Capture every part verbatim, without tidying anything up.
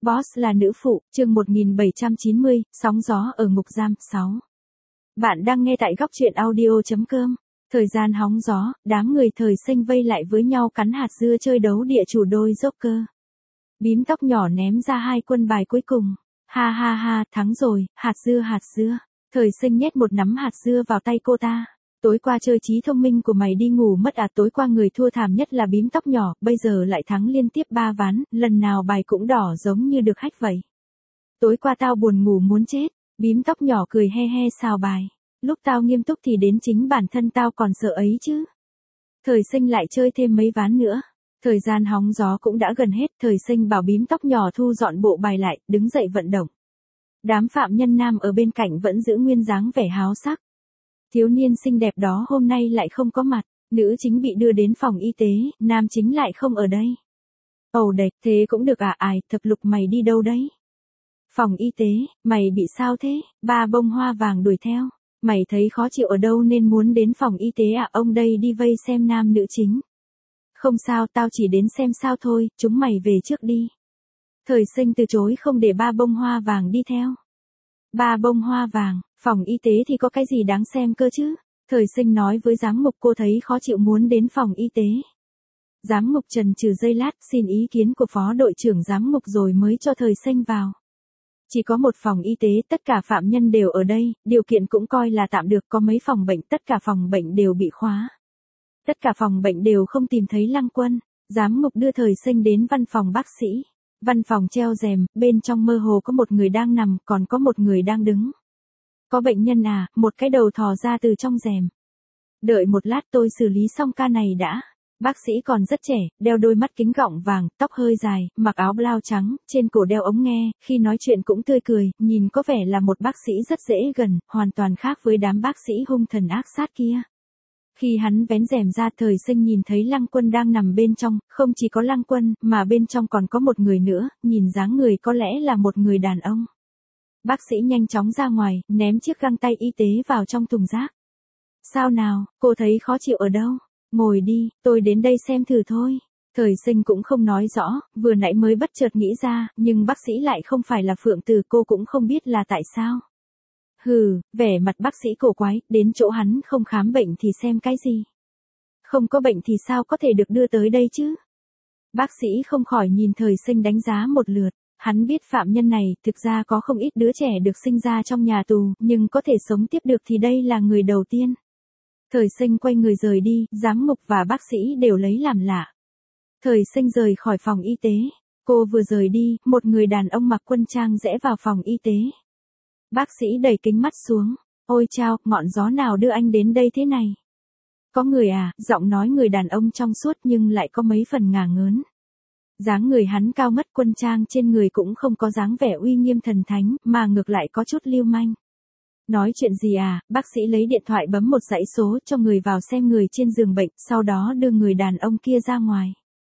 Boss là nữ phụ, chương một nghìn bảy trăm chín mươi, sóng gió ở ngục giam, sáu. Bạn đang nghe tại góc truyện audio.com. Thời gian hóng gió, đám người thời sinh vây lại với nhau cắn hạt dưa chơi đấu địa chủ đôi Joker. Bím tóc nhỏ ném ra hai quân bài cuối cùng. Ha ha ha, thắng rồi, hạt dưa hạt dưa. Thời sinh nhét một nắm hạt dưa vào tay cô ta. Tối qua chơi trí thông minh của mày đi ngủ mất à? Tối qua người thua thảm nhất là bím tóc nhỏ, bây giờ lại thắng liên tiếp ba ván, lần nào bài cũng đỏ giống như được hách vậy. Tối qua tao buồn ngủ muốn chết, bím tóc nhỏ cười he he xào bài. Lúc tao nghiêm túc thì đến chính bản thân tao còn sợ ấy chứ. Thời sinh lại chơi thêm mấy ván nữa. Thời gian hóng gió cũng đã gần hết, thời sinh bảo bím tóc nhỏ thu dọn bộ bài lại, đứng dậy vận động. Đám phạm nhân nam ở bên cạnh vẫn giữ nguyên dáng vẻ háo sắc. Thiếu niên xinh đẹp đó hôm nay lại không có mặt, nữ chính bị đưa đến phòng y tế, nam chính lại không ở đây. Ồ đệch, thế cũng được à? Ai, Thập Lục mày đi đâu đấy? Phòng y tế, mày bị sao thế? Ba bông hoa vàng đuổi theo. Mày thấy khó chịu ở đâu nên muốn đến phòng y tế à? Ông đây đi vây xem nam nữ chính. Không sao, tao chỉ đến xem sao thôi, chúng mày về trước đi. Thời sinh từ chối không để ba bông hoa vàng đi theo. Ba bông hoa vàng, phòng y tế thì có cái gì đáng xem cơ chứ? Thời sinh nói với giám mục cô thấy khó chịu muốn đến phòng y tế. Giám mục chần chừ giây lát xin ý kiến của phó đội trưởng giám mục rồi mới cho thời sinh vào. Chỉ có một phòng y tế, tất cả phạm nhân đều ở đây, điều kiện cũng coi là tạm được, có mấy phòng bệnh, tất cả phòng bệnh đều bị khóa. Tất cả phòng bệnh đều không tìm thấy Lăng Quân, giám mục đưa thời sinh đến văn phòng bác sĩ. Văn phòng treo rèm, bên trong mơ hồ có một người đang nằm, còn có một người đang đứng. Có bệnh nhân à? Một cái đầu thò ra từ trong rèm. Đợi một lát tôi xử lý xong ca này đã. Bác sĩ còn rất trẻ, đeo đôi mắt kính gọng vàng, tóc hơi dài, mặc áo blau trắng, trên cổ đeo ống nghe, khi nói chuyện cũng tươi cười, nhìn có vẻ là một bác sĩ rất dễ gần, hoàn toàn khác với đám bác sĩ hung thần ác sát kia. Khi hắn vén rèm ra, thời sinh nhìn thấy Lăng Quân đang nằm bên trong, không chỉ có Lăng Quân, mà bên trong còn có một người nữa, nhìn dáng người có lẽ là một người đàn ông. Bác sĩ nhanh chóng ra ngoài, ném chiếc găng tay y tế vào trong thùng rác. Sao nào, cô thấy khó chịu ở đâu? Ngồi đi, tôi đến đây xem thử thôi. Thời sinh cũng không nói rõ, vừa nãy mới bất chợt nghĩ ra, nhưng bác sĩ lại không phải là Phượng Từ, cô cũng không biết là tại sao. Hừ, vẻ mặt bác sĩ cổ quái, đến chỗ hắn không khám bệnh thì xem cái gì? Không có bệnh thì sao có thể được đưa tới đây chứ? Bác sĩ không khỏi nhìn thời sinh đánh giá một lượt, hắn biết phạm nhân này thực ra có không ít đứa trẻ được sinh ra trong nhà tù, nhưng có thể sống tiếp được thì đây là người đầu tiên. Thời sinh quay người rời đi, giám mục và bác sĩ đều lấy làm lạ. Thời sinh rời khỏi phòng y tế, cô vừa rời đi, một người đàn ông mặc quân trang rẽ vào phòng y tế. Bác sĩ đẩy kính mắt xuống. Ôi chao, ngọn gió nào đưa anh đến đây thế này? Có người à? Giọng nói người đàn ông trong suốt nhưng lại có mấy phần ngả ngớn. Dáng người hắn cao mất, quân trang trên người cũng không có dáng vẻ uy nghiêm thần thánh, mà ngược lại có chút lưu manh. Nói chuyện gì à? Bác sĩ lấy điện thoại bấm một dãy số cho người vào xem người trên giường bệnh, sau đó đưa người đàn ông kia ra ngoài.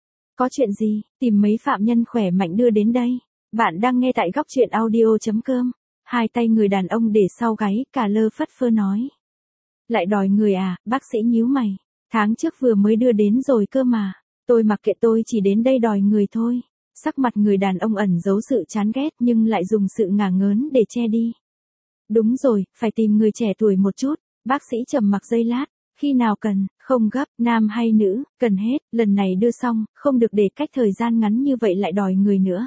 Có chuyện gì? Tìm mấy phạm nhân khỏe mạnh đưa đến đây. Bạn đang nghe tại góc truyện audio.com. Hai tay người đàn ông để sau gáy, cả lơ phất phơ nói. Lại đòi người à? Bác sĩ nhíu mày. Tháng trước vừa mới đưa đến rồi cơ mà. Tôi mặc kệ, tôi chỉ đến đây đòi người thôi. Sắc mặt người đàn ông ẩn giấu sự chán ghét nhưng lại dùng sự ngả ngớn để che đi. Đúng rồi, phải tìm người trẻ tuổi một chút. Bác sĩ trầm mặc giây lát. Khi nào cần, không gấp, nam hay nữ, cần hết, lần này đưa xong, không được để cách thời gian ngắn như vậy lại đòi người nữa.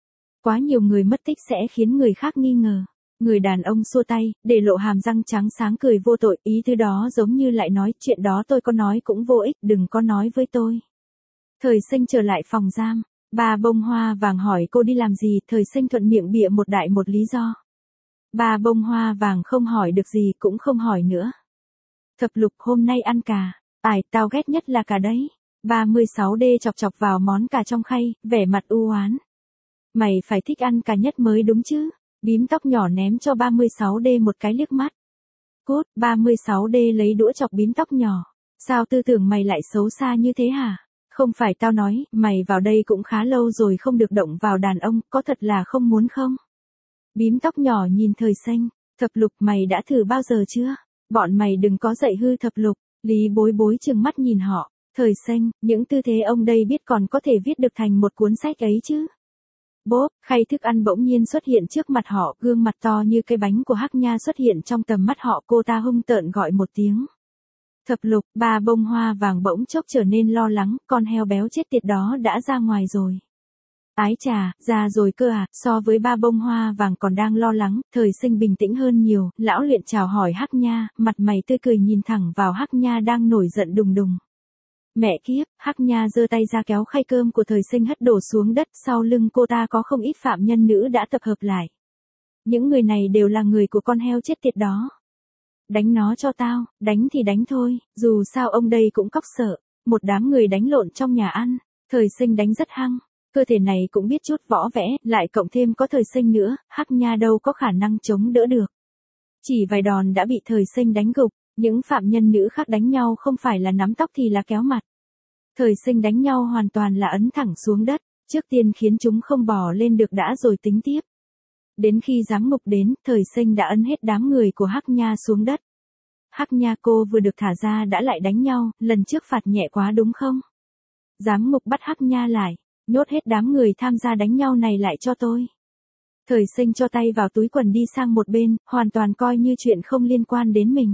Quá nhiều người mất tích sẽ khiến người khác nghi ngờ. Người đàn ông xua tay, để lộ hàm răng trắng sáng cười vô tội, ý thứ đó giống như lại nói, chuyện đó tôi có nói cũng vô ích, đừng có nói với tôi. Thời sinh trở lại phòng giam, ba bông hoa vàng hỏi cô đi làm gì, thời sinh thuận miệng bịa một đại một lý do. Ba bông hoa vàng không hỏi được gì cũng không hỏi nữa. Thập Lục hôm nay ăn cà, ai, tao ghét nhất là cà đấy. ba mươi sáu D chọc chọc vào món cà trong khay, vẻ mặt u oán. Mày phải thích ăn cà nhất mới đúng chứ. Bím tóc nhỏ ném cho ba mươi sáu D một cái liếc mắt. Cút, ba mươi sáu D lấy đũa chọc bím tóc nhỏ. Sao tư tưởng mày lại xấu xa như thế hả? Không phải tao nói, mày vào đây cũng khá lâu rồi không được động vào đàn ông, có thật là không muốn không? Bím tóc nhỏ nhìn thời sinh. Thập Lục mày đã thử bao giờ chưa? Bọn mày đừng có dạy hư Thập Lục. Lý Bối Bối trừng mắt nhìn họ. Thời sinh, những tư thế ông đây biết còn có thể viết được thành một cuốn sách ấy chứ. Bốp, khay thức ăn bỗng nhiên xuất hiện trước mặt họ, gương mặt to như cây bánh của Hắc Nha xuất hiện trong tầm mắt họ, cô ta hung tợn gọi một tiếng. Thập Lục, ba bông hoa vàng bỗng chốc trở nên lo lắng, con heo béo chết tiệt đó đã ra ngoài rồi. Ái chà, ra rồi cơ à, so với ba bông hoa vàng còn đang lo lắng, Thời Sinh bình tĩnh hơn nhiều, lão luyện chào hỏi Hắc Nha, mặt mày tươi cười nhìn thẳng vào Hắc Nha đang nổi giận đùng đùng. Mẹ kiếp, Hắc Nha giơ tay ra kéo khay cơm của Thời Sinh hất đổ xuống đất, sau lưng cô ta có không ít phạm nhân nữ đã tập hợp lại. Những người này đều là người của con heo chết tiệt đó. Đánh nó cho tao, đánh thì đánh thôi, dù sao ông đây cũng cóc sợ. Một đám người đánh lộn trong nhà ăn, Thời Sinh đánh rất hăng. Cơ thể này cũng biết chút võ vẽ, lại cộng thêm có Thời Sinh nữa, Hắc Nha đâu có khả năng chống đỡ được. Chỉ vài đòn đã bị Thời Sinh đánh gục, những phạm nhân nữ khác đánh nhau không phải là nắm tóc thì là kéo mặt. Thời Sinh đánh nhau hoàn toàn là ấn thẳng xuống đất, trước tiên khiến chúng không bò lên được đã rồi tính tiếp. Đến khi giám ngục đến, Thời Sinh đã ấn hết đám người của Hắc Nha xuống đất. Hắc Nha cô vừa được thả ra đã lại đánh nhau, lần trước phạt nhẹ quá đúng không? Giám ngục bắt Hắc Nha lại, nhốt hết đám người tham gia đánh nhau này lại cho tôi. Thời Sinh cho tay vào túi quần đi sang một bên, hoàn toàn coi như chuyện không liên quan đến mình.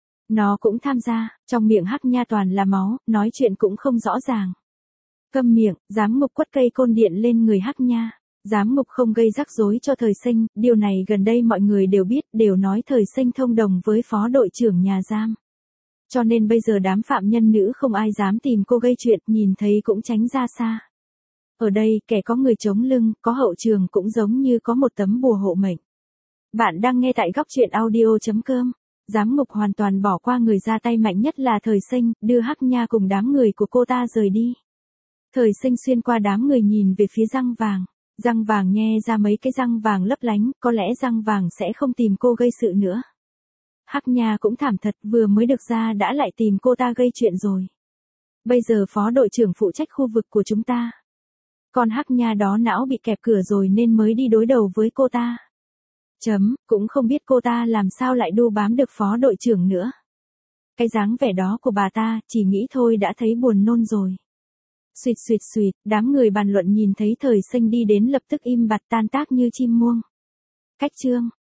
Nó cũng tham gia, trong miệng Hắc Nha toàn là máu, nói chuyện cũng không rõ ràng. Câm miệng, giám ngục quất cây côn điện lên người Hắc Nha. Giám ngục không gây rắc rối cho Thời Sinh, điều này gần đây mọi người đều biết, đều nói Thời Sinh thông đồng với phó đội trưởng nhà giam. Cho nên bây giờ đám phạm nhân nữ không ai dám tìm cô gây chuyện, nhìn thấy cũng tránh ra xa. Ở đây, kẻ có người chống lưng, có hậu trường cũng giống như có một tấm bùa hộ mệnh. Bạn đang nghe tại góc truyện audio chấm com. Giám ngục hoàn toàn bỏ qua người ra tay mạnh nhất là Thời Sinh, đưa Hắc Nha cùng đám người của cô ta rời đi. Thời Sinh xuyên qua đám người nhìn về phía răng vàng. Răng vàng nghe ra mấy cái răng vàng lấp lánh, có lẽ răng vàng sẽ không tìm cô gây sự nữa. Hắc Nha cũng thảm thật, vừa mới được ra đã lại tìm cô ta gây chuyện rồi. Bây giờ phó đội trưởng phụ trách khu vực của chúng ta. Con Hắc Nha đó não bị kẹp cửa rồi nên mới đi đối đầu với cô ta. Chấm, cũng không biết cô ta làm sao lại đu bám được phó đội trưởng nữa. Cái dáng vẻ đó của bà ta, chỉ nghĩ thôi đã thấy buồn nôn rồi. Xuyệt xuyệt xuyệt, đám người bàn luận nhìn thấy Thời Sinh đi đến lập tức im bặt tan tác như chim muông. Cách chương.